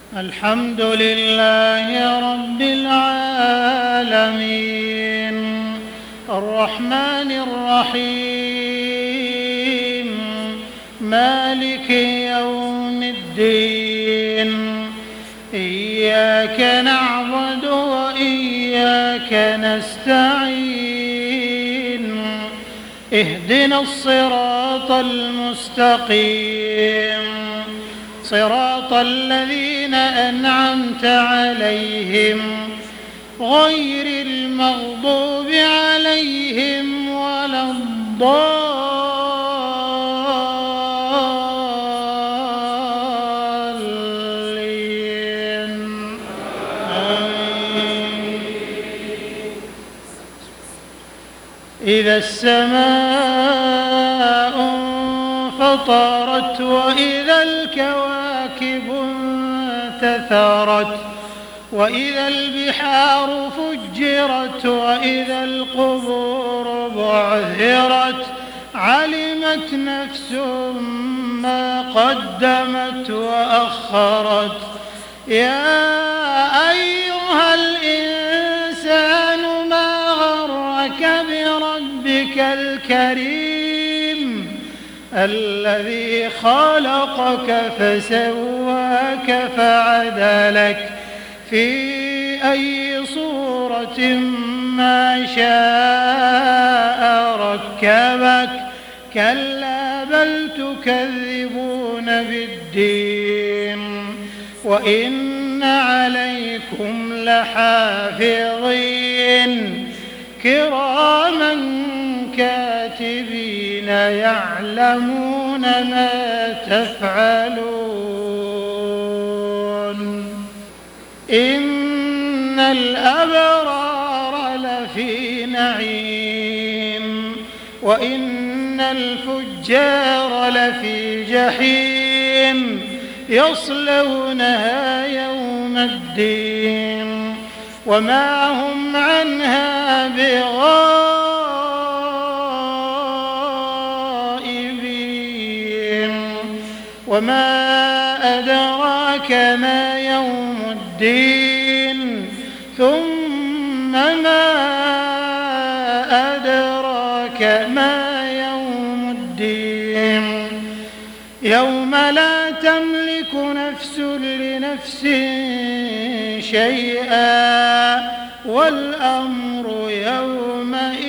الحمد لله رب العالمين الرحمن الرحيم مالك يوم الدين إياك نعبد وإياك نستعين اهدنا الصراط المستقيم صراط الذين أنعمت عليهم غير المغضوب عليهم ولا الضالين آمين. إذا السماء انفطرت وإذا الكواكب انتثرت وإذا البحار فجرت وإذا القبور بعثرت علمت نفس ما قدمت وأخرت يا أيها الإنسان ما غرك بربك الكريم الذي خلقك فسواك فعدلك في أي صورة ما شاء ركبك كلا بل تكذبون بالدين وإن عليكم لحافظين كراما كاتبين يعلمون ما تفعلون إن الأبرار لفي نعيم وإن الفجار لفي جحيم يصلونها يوم الدين وما هم عنها بغائبين وما أدراك ما يوم الدين ثم ما أدراك ما يوم الدين يوم لا تملك نفس لنفس شيئا والأمر يومئذ